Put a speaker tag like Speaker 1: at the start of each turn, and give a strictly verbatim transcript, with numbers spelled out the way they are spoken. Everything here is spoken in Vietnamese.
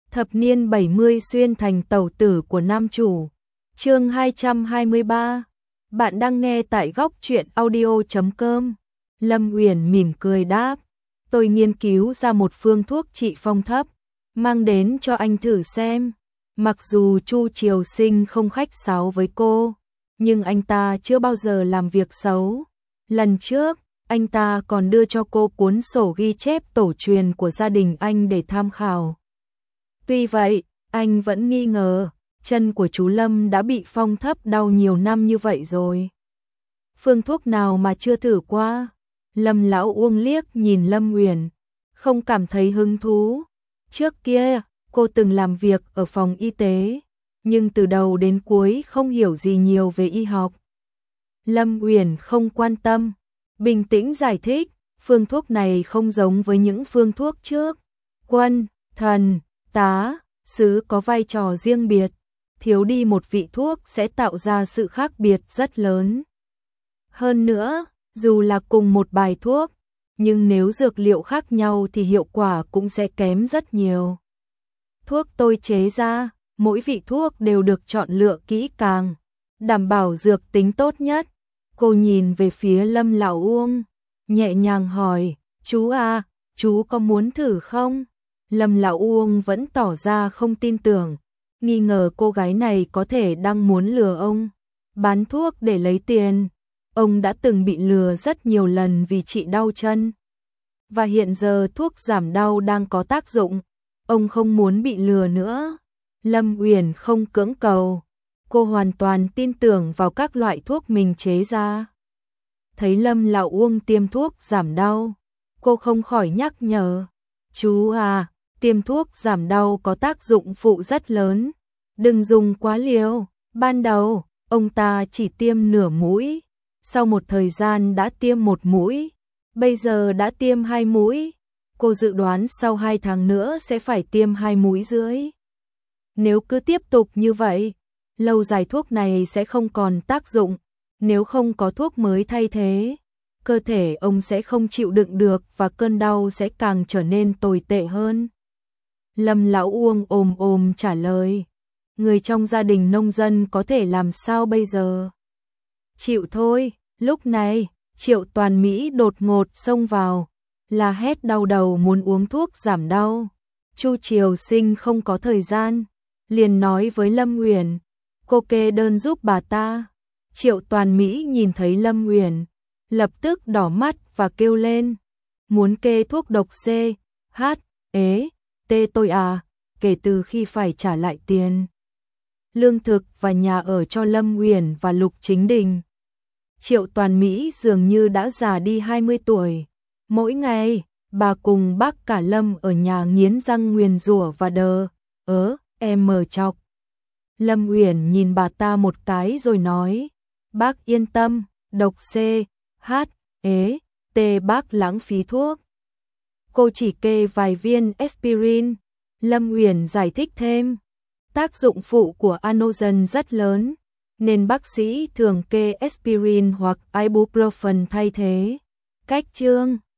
Speaker 1: Thập niên bảy mươi xuyên thành tẩu tử của nam chủ. Chương hai trăm hai mươi ba. Bạn đang nghe tại góc truyện audio chấm com. Lâm Uyển mỉm cười đáp, tôi nghiên cứu ra một phương thuốc trị phong thấp, mang đến cho anh thử xem. Mặc dù Chu Triều Sinh không khách sáo với cô, nhưng anh ta chưa bao giờ làm việc xấu. Lần trước, anh ta còn đưa cho cô cuốn sổ ghi chép tổ truyền của gia đình anh để tham khảo. Tuy vậy, anh vẫn nghi ngờ, chân của chú Lâm đã bị phong thấp đau nhiều năm như vậy rồi. Phương thuốc nào mà chưa thử qua? Lâm Lão Uông liếc nhìn Lâm Uyển, không cảm thấy hứng thú. Trước kia, cô từng làm việc ở phòng y tế, nhưng từ đầu đến cuối không hiểu gì nhiều về y học. Lâm Uyển không quan tâm, bình tĩnh giải thích, phương thuốc này không giống với những phương thuốc trước. Quân, thần, tá, sứ có vai trò riêng biệt, thiếu đi một vị thuốc sẽ tạo ra sự khác biệt rất lớn. Hơn nữa, dù là cùng một bài thuốc, nhưng nếu dược liệu khác nhau thì hiệu quả cũng sẽ kém rất nhiều. Thuốc tôi chế ra, mỗi vị thuốc đều được chọn lựa kỹ càng, đảm bảo dược tính tốt nhất. Cô nhìn về phía Lâm Lão Uông, nhẹ nhàng hỏi, chú à, chú có muốn thử không? Lâm Lão Uông vẫn tỏ ra không tin tưởng, nghi ngờ cô gái này có thể đang muốn lừa ông, bán thuốc để lấy tiền. Ông đã từng bị lừa rất nhiều lần vì trị đau chân. Và hiện giờ thuốc giảm đau đang có tác dụng, ông không muốn bị lừa nữa. Lâm Uyển không cưỡng cầu, cô hoàn toàn tin tưởng vào các loại thuốc mình chế ra. Thấy Lâm Lão Uông tiêm thuốc giảm đau, cô không khỏi nhắc nhở, chú à, tiêm thuốc giảm đau có tác dụng phụ rất lớn, đừng dùng quá liều. Ban đầu, ông ta chỉ tiêm nửa mũi, sau một thời gian đã tiêm một mũi, bây giờ đã tiêm hai mũi. Cô dự đoán sau hai tháng nữa sẽ phải tiêm hai mũi rưỡi. Nếu cứ tiếp tục như vậy, lâu dài thuốc này sẽ không còn tác dụng. Nếu không có thuốc mới thay thế, cơ thể ông sẽ không chịu đựng được và cơn đau sẽ càng trở nên tồi tệ hơn. Lâm Lão Uông ồm ồm trả lời, người trong gia đình nông dân có thể làm sao bây giờ? Chịu thôi. Lúc này, Triệu Toàn Mỹ đột ngột xông vào, la hét đau đầu muốn uống thuốc giảm đau. Chu Triều Sinh không có thời gian, liền nói với Lâm Uyển, cô kê đơn giúp bà ta. Triệu Toàn Mỹ nhìn thấy Lâm Uyển, lập tức đỏ mắt và kêu lên, muốn kê thuốc độc C, H, ế, T tôi à, kể từ khi phải trả lại tiền lương thực và nhà ở cho Lâm Uyển và Lục Chính Đình. Triệu Toàn Mỹ dường như đã già đi hai mươi tuổi. Mỗi ngày, bà cùng bác cả Lâm ở nhà nghiến răng nguyền rủa và đờ, ớ, em mờ chọc. Lâm Uyển nhìn bà ta một cái rồi nói, bác yên tâm, độc C, H, ế, T bác lãng phí thuốc. Cô chỉ kê vài viên aspirin. Lâm Uyển giải thích thêm, tác dụng phụ của Anogen rất lớn, nên bác sĩ thường kê aspirin hoặc ibuprofen thay thế. Cách chương